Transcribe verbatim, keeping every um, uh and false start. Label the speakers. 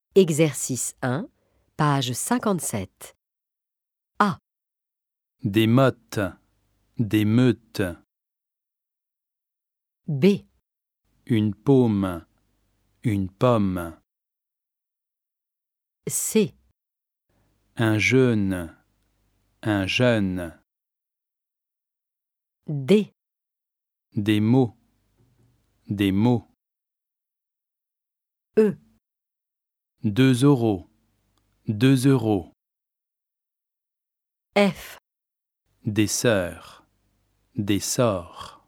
Speaker 1: Exercice un, page cinquante-sept. A.
Speaker 2: Des mottes, des meutes.
Speaker 1: B.
Speaker 2: Une paume, une pomme.
Speaker 1: C.
Speaker 2: Un jeune, un jeune.
Speaker 1: D.
Speaker 2: Des mots, des mots.
Speaker 1: E.
Speaker 2: Deux euros, deux euros.
Speaker 1: F.
Speaker 2: Des sœurs, des sorts.